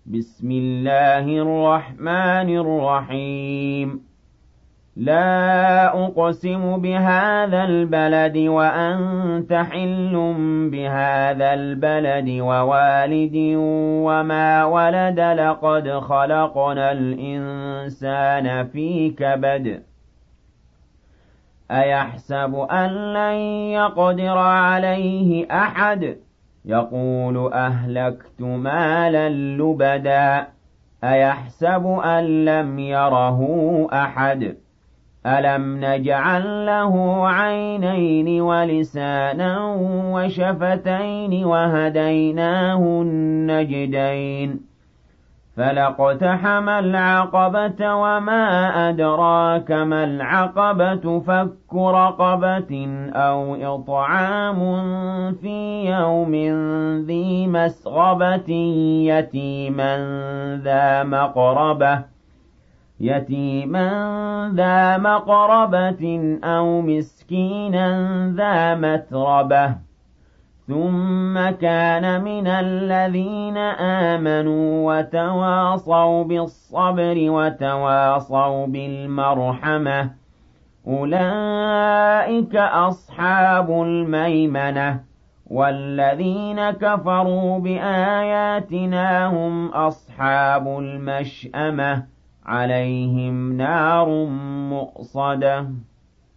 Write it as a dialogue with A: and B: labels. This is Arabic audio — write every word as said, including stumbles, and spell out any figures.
A: بسم الله الرحمن الرحيم لا أقسم بهذا البلد وأنت حل بهذا البلد ووالد وما ولد لقد خلقنا الإنسان في كبد أيحسب أن لن يقدر عليه أحد يقول أهلكت مالا لبدا أيحسب أن لم يره أحد ألم نجعل له عينين ولسانا وشفتين وهديناه النجدين فلاقتحم العقبة وما أدراك ما العقبة فك رقبة أو إطعام في يوم ذي مسغبة يتيما ذا مقربة يتيما ذا مقربة أو مسكينا ذا متربة ثم كان من الذين آمنوا وتواصوا بالصبر وتواصوا بالمرحمة أولئك أصحاب الميمنة والذين كفروا بآياتنا هم أصحاب المشأمة عليهم نار مؤصدة